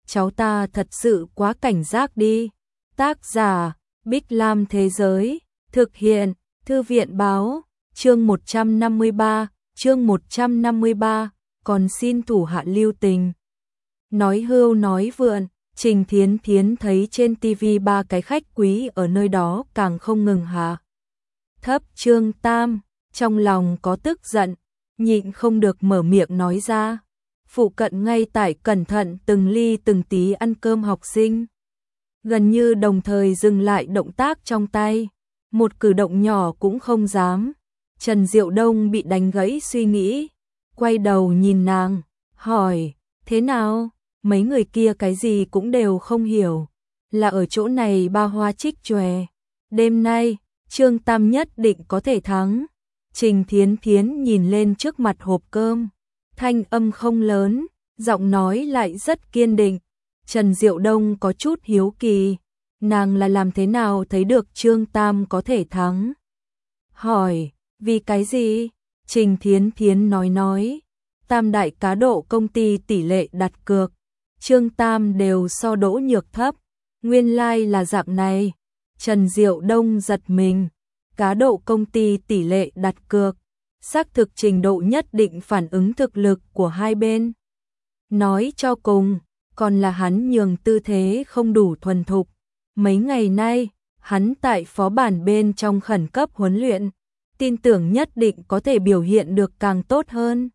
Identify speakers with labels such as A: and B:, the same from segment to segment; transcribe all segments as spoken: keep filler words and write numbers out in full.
A: cháu ta thật sự quá cảnh giác đi. Tác giả, Bích Lam Thế Giới, thực hiện, Thư viện Báo, chương một trăm năm mươi ba, chương một trăm năm mươi ba, còn xin thủ hạ lưu tình. Nói hưu nói vượn, Trình Thiến Thiến thấy trên tivi ba cái khách quý ở nơi đó càng không ngừng hạ thấp Trương Tam, trong lòng có tức giận, nhịn không được mở miệng nói ra. Phụ cận ngay tại cẩn thận từng ly từng tí ăn cơm học sinh. Gần như đồng thời dừng lại động tác trong tay, một cử động nhỏ cũng không dám. Trần Diệu Đông bị đánh gãy suy nghĩ, quay đầu nhìn nàng, hỏi, thế nào? Mấy người kia cái gì cũng đều không hiểu, là ở chỗ này ba hoa trích chòe. Đêm nay, Trương Tam nhất định có thể thắng. Trình Thiến Thiến nhìn lên trước mặt hộp cơm, thanh âm không lớn, giọng nói lại rất kiên định. Trần Diệu Đông có chút hiếu kỳ, nàng là làm thế nào thấy được Trương Tam có thể thắng? Hỏi, vì cái gì? Trình Thiến Thiến nói nói, tam đại cá độ công ty tỷ lệ đặt cược, Trương Tam đều so Đỗ Nhược thấp, nguyên lai like là dạng này. Trần Diệu Đông giật mình, cá độ công ty tỷ lệ đặt cược, xác thực trình độ nhất định phản ứng thực lực của hai bên. Nói cho cùng, còn là hắn nhường tư thế không đủ thuần thục. Mấy ngày nay, hắn tại phó bản bên trong khẩn cấp huấn luyện, tin tưởng nhất định có thể biểu hiện được càng tốt hơn.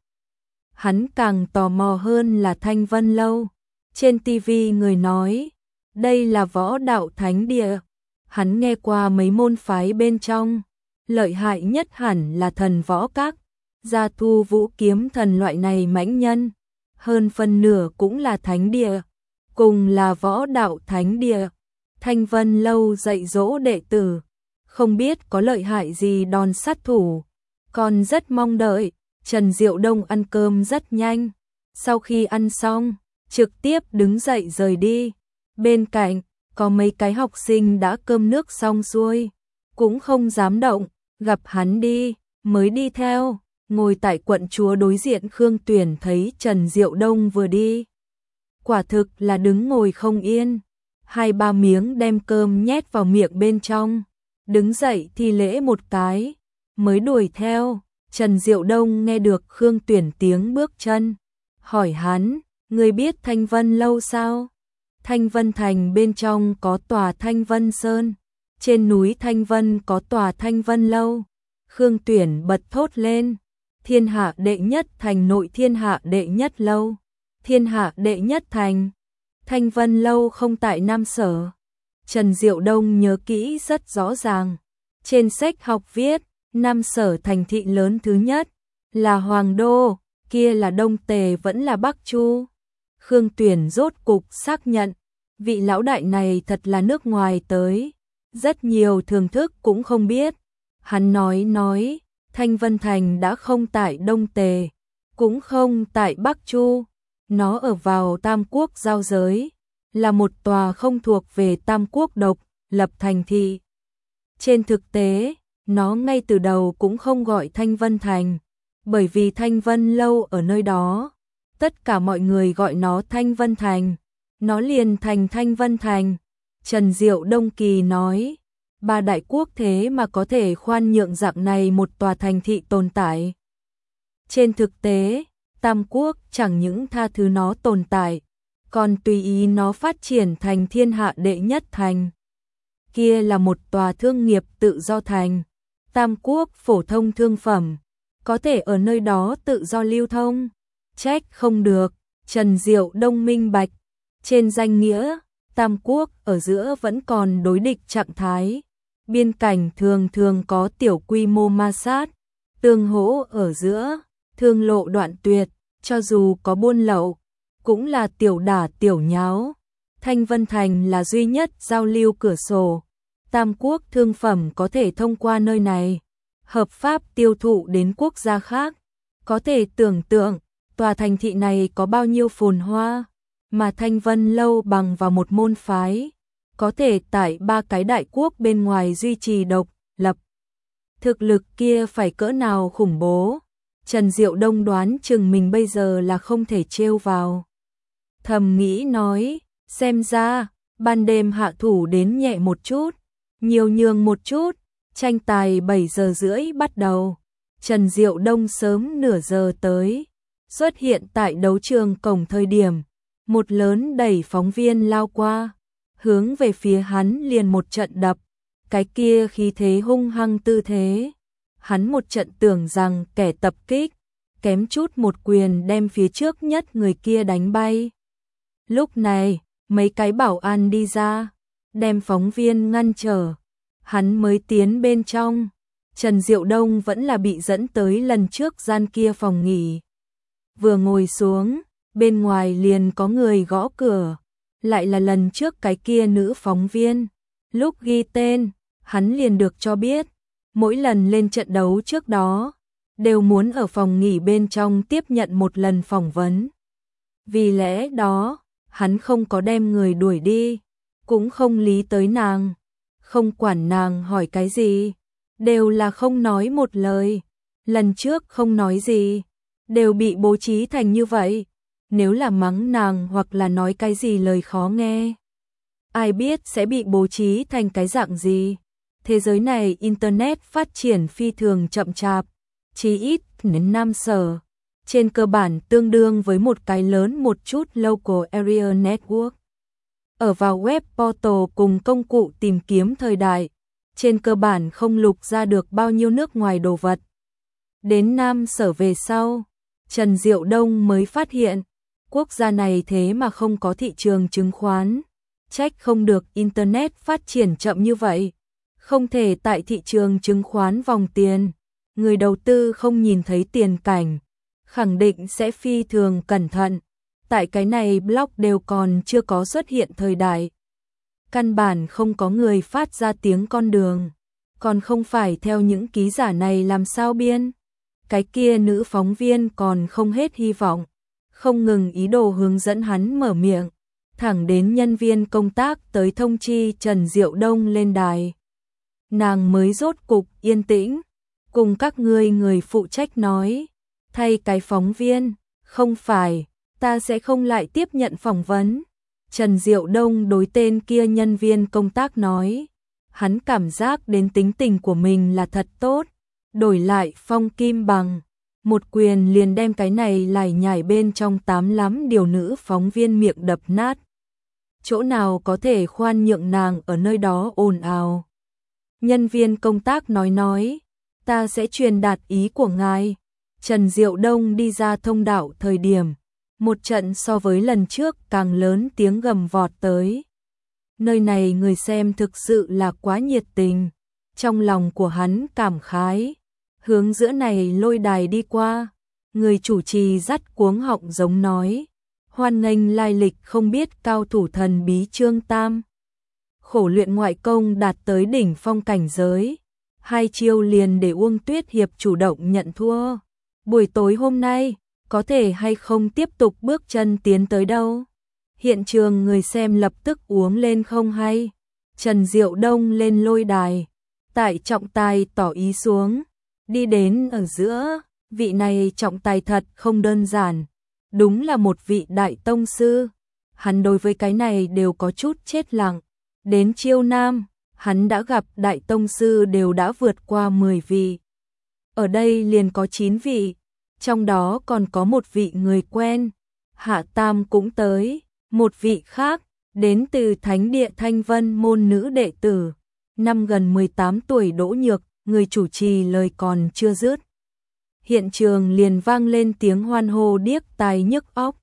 A: Hắn càng tò mò hơn là Thanh Vân Lâu. Trên tivi người nói, đây là võ đạo thánh địa. Hắn nghe qua mấy môn phái bên trong, lợi hại nhất hẳn là thần võ các, gia thu vũ kiếm thần loại này mãnh nhân. Hơn phần nửa cũng là thánh địa, cùng là võ đạo thánh địa. Thanh Vân Lâu dạy dỗ đệ tử, không biết có lợi hại gì đòn sát thủ, còn rất mong đợi. Trần Diệu Đông ăn cơm rất nhanh, sau khi ăn xong, trực tiếp đứng dậy rời đi. Bên cạnh, có mấy cái học sinh đã cơm nước xong xuôi, cũng không dám động, gặp hắn đi, mới đi theo. Ngồi tại quận chúa đối diện Khương Tuyển thấy Trần Diệu Đông vừa đi, quả thực là đứng ngồi không yên, hai ba miếng đem cơm nhét vào miệng bên trong, đứng dậy thi lễ một cái, mới đuổi theo. Trần Diệu Đông nghe được Khương Tuyển tiếng bước chân, hỏi hắn, người biết Thanh Vân Lâu sao? Thanh Vân Thành bên trong có tòa Thanh Vân Sơn, trên núi Thanh Vân có tòa Thanh Vân Lâu. Khương Tuyển bật thốt lên, thiên hạ đệ nhất thành nội thiên hạ đệ nhất lâu, thiên hạ đệ nhất thành, Thanh Vân Lâu không tại Nam Sở. Trần Diệu Đông nhớ kỹ rất rõ ràng, trên sách học viết, Nam Sở thành thị lớn thứ nhất là Hoàng Đô, kia là Đông Tề vẫn là Bắc Chu. Khương Tuyển rốt cục xác nhận, vị lão đại này thật là nước ngoài tới, rất nhiều thưởng thức cũng không biết. Hắn nói nói, Thanh Vân Thành đã không tại Đông Tề, cũng không tại Bắc Chu, nó ở vào Tam Quốc giao giới, là một tòa không thuộc về Tam Quốc độc lập thành thị. Trên thực tế, nó ngay từ đầu cũng không gọi Thanh Vân Thành, bởi vì Thanh Vân Lâu ở nơi đó, tất cả mọi người gọi nó Thanh Vân Thành, nó liền thành Thanh Vân Thành. Trần Diệu Đông kỳ nói, ba đại quốc thế mà có thể khoan nhượng dạng này một tòa thành thị tồn tại. Trên thực tế, Tam Quốc chẳng những tha thứ nó tồn tại, còn tùy ý nó phát triển thành thiên hạ đệ nhất thành. Kia là một tòa thương nghiệp tự do thành, Tam Quốc phổ thông thương phẩm, có thể ở nơi đó tự do lưu thông. Trách không được, Trần Diệu Đông minh bạch, trên danh nghĩa, Tam Quốc ở giữa vẫn còn đối địch trạng thái. Biên cảnh thường thường có tiểu quy mô ma sát, tương hỗ ở giữa, thương lộ đoạn tuyệt, cho dù có buôn lậu, cũng là tiểu đả tiểu nháo. Thanh Vân Thành là duy nhất giao lưu cửa sổ, Tam Quốc thương phẩm có thể thông qua nơi này, hợp pháp tiêu thụ đến quốc gia khác. Có thể tưởng tượng, tòa thành thị này có bao nhiêu phồn hoa, mà Thanh Vân Lâu bằng vào một môn phái, có thể tại ba cái đại quốc bên ngoài duy trì độc lập. Thực lực kia phải cỡ nào khủng bố. Trần Diệu Đông đoán chừng mình bây giờ là không thể trêu vào. thầm nghĩ nói, xem ra, ban đêm hạ thủ đến nhẹ một chút, nhiều nhường một chút, tranh tài bảy giờ rưỡi bắt đầu. Trần Diệu Đông sớm nửa giờ tới, xuất hiện tại đấu trường cổng thời điểm, một lớn đẩy phóng viên lao qua, hướng về phía hắn liền một trận đập, cái kia khí thế hung hăng tư thế. Hắn một trận tưởng rằng kẻ tập kích, kém chút một quyền đem phía trước nhất người kia đánh bay. Lúc này, mấy cái bảo an đi ra, đem phóng viên ngăn trở, hắn mới tiến bên trong. Trần Diệu Đông vẫn là bị dẫn tới lần trước gian kia phòng nghỉ. Vừa ngồi xuống, bên ngoài liền có người gõ cửa, lại là lần trước cái kia nữ phóng viên. Lúc ghi tên, hắn liền được cho biết, mỗi lần lên trận đấu trước đó, đều muốn ở phòng nghỉ bên trong tiếp nhận một lần phỏng vấn. Vì lẽ đó, hắn không có đem người đuổi đi, cũng không lý tới nàng, không quản nàng hỏi cái gì, đều là không nói một lời. Lần trước không nói gì, đều bị bố trí thành như vậy, nếu là mắng nàng hoặc là nói cái gì lời khó nghe, ai biết sẽ bị bố trí thành cái dạng gì. Thế giới này Internet phát triển phi thường chậm chạp, chí ít đến Nam Sở, trên cơ bản tương đương với một cái lớn một chút local area network. Ở vào web portal cùng công cụ tìm kiếm thời đại, trên cơ bản không lục ra được bao nhiêu nước ngoài đồ vật. Đến Nam Sở về sau, Trần Diệu Đông mới phát hiện, quốc gia này thế mà không có thị trường chứng khoán, trách không được Internet phát triển chậm như vậy. Không thể tại thị trường chứng khoán vòng tiền, người đầu tư không nhìn thấy tiền cảnh, khẳng định sẽ phi thường cẩn thận. Tại cái này blog đều còn chưa có xuất hiện thời đại, căn bản không có người phát ra tiếng con đường, còn không phải theo những ký giả này làm sao biên. Cái kia nữ phóng viên còn không hết hy vọng, không ngừng ý đồ hướng dẫn hắn mở miệng, thẳng đến nhân viên công tác tới thông chi Trần Diệu Đông lên đài. Nàng mới rốt cục yên tĩnh, cùng các ngươi người phụ trách nói, thay cái phóng viên, không phải, ta sẽ không lại tiếp nhận phỏng vấn. Trần Diệu Đông đối tên kia nhân viên công tác nói, hắn cảm giác đến tính tình của mình là thật tốt, đổi lại Phong Kim Bằng, một quyền liền đem cái này lải nhải bên trong tám lắm điều nữ phóng viên miệng đập nát. Chỗ nào có thể khoan nhượng nàng ở nơi đó ồn ào. Nhân viên công tác nói nói, ta sẽ truyền đạt ý của ngài. Trần Diệu Đông đi ra thông đạo thời điểm, một trận so với lần trước càng lớn tiếng gầm vọt tới. Nơi này người xem thực sự là quá nhiệt tình, trong lòng của hắn cảm khái, hướng giữa này lôi đài đi qua, người chủ trì dắt cuống họng giống nói, hoan nghênh lai lịch không biết cao thủ thần bí Trương Tam. Khổ luyện ngoại công đạt tới đỉnh phong cảnh giới, hai chiêu liền để Uông Tuyết Hiệp chủ động nhận thua. Buổi tối hôm nay, có thể hay không tiếp tục bước chân tiến tới đâu? Hiện trường người xem lập tức uống lên không hay. Trần Diệu Đông lên lôi đài, tại trọng tài tỏ ý xuống, đi đến ở giữa, vị này trọng tài thật không đơn giản, đúng là một vị đại tông sư. Hắn đối với cái này đều có chút chết lặng. Đến chiêu nam, hắn đã gặp đại tông sư đều đã vượt qua mười vị. Ở đây liền có chín vị, trong đó còn có một vị người quen, Hạ Tam cũng tới, một vị khác, đến từ Thánh địa Thanh Vân môn nữ đệ tử, năm gần mười tám tuổi Đỗ Nhược, người chủ trì lời còn chưa dứt. Hiện trường liền vang lên tiếng hoan hô điếc tai nhức óc.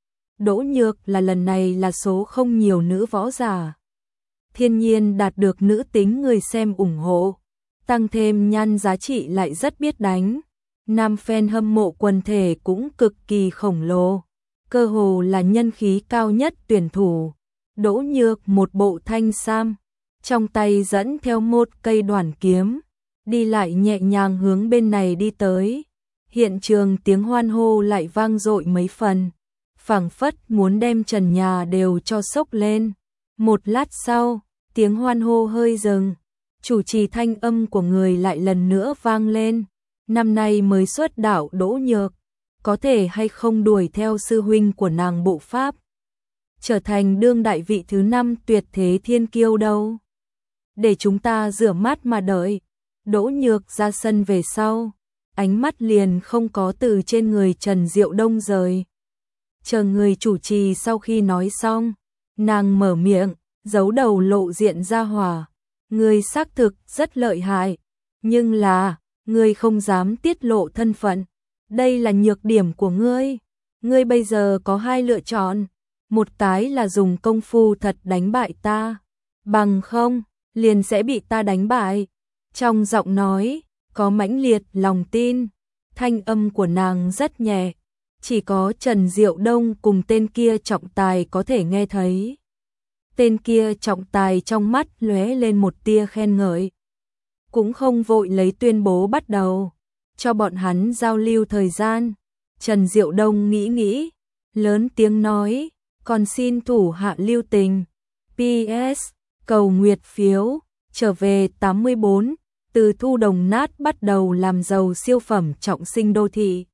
A: Đỗ Nhược là lần này là số không nhiều nữ võ giả. Thiên nhiên đạt được nữ tính người xem ủng hộ, tăng thêm nhan giá trị lại rất biết đánh. Nam fan hâm mộ quần thể cũng cực kỳ khổng lồ, cơ hồ là nhân khí cao nhất tuyển thủ. Đỗ Nhược một bộ thanh sam, trong tay dẫn theo một cây đoản kiếm, đi lại nhẹ nhàng hướng bên này đi tới. Hiện trường tiếng hoan hô lại vang dội mấy phần, phảng phất muốn đem trần nhà đều cho sốc lên. Một lát sau, tiếng hoan hô hơi dừng, chủ trì thanh âm của người lại lần nữa vang lên. Năm nay mới xuất đạo Đỗ Nhược, có thể hay không đuổi theo sư huynh của nàng bộ pháp. trở thành đương đại vị thứ năm tuyệt thế thiên kiêu đâu. Để chúng ta rửa mắt mà đợi. Đỗ Nhược ra sân về sau, ánh mắt liền không có từ trên người Trần Diệu Đông rời. Chờ người chủ trì sau khi nói xong, nàng mở miệng, giấu đầu lộ diện ra hỏa. Ngươi xác thực rất lợi hại, nhưng là, ngươi không dám tiết lộ thân phận. Đây là nhược điểm của ngươi. Ngươi bây giờ có hai lựa chọn. Một cái là dùng công phu thật đánh bại ta. Bằng không, liền sẽ bị ta đánh bại. Trong giọng nói, có mãnh liệt lòng tin. Thanh âm của nàng rất nhẹ. Chỉ có Trần Diệu Đông cùng tên kia trọng tài có thể nghe thấy. Tên kia trọng tài trong mắt lóe lên một tia khen ngợi. Cũng không vội lấy tuyên bố bắt đầu. Cho bọn hắn giao lưu thời gian. Trần Diệu Đông nghĩ nghĩ. Lớn tiếng nói. Còn xin thủ hạ lưu tình. pê ét. Cầu nguyệt phiếu. Trở về tám mươi bốn. Từ thu đồng nát bắt đầu làm giàu siêu phẩm trọng sinh đô thị.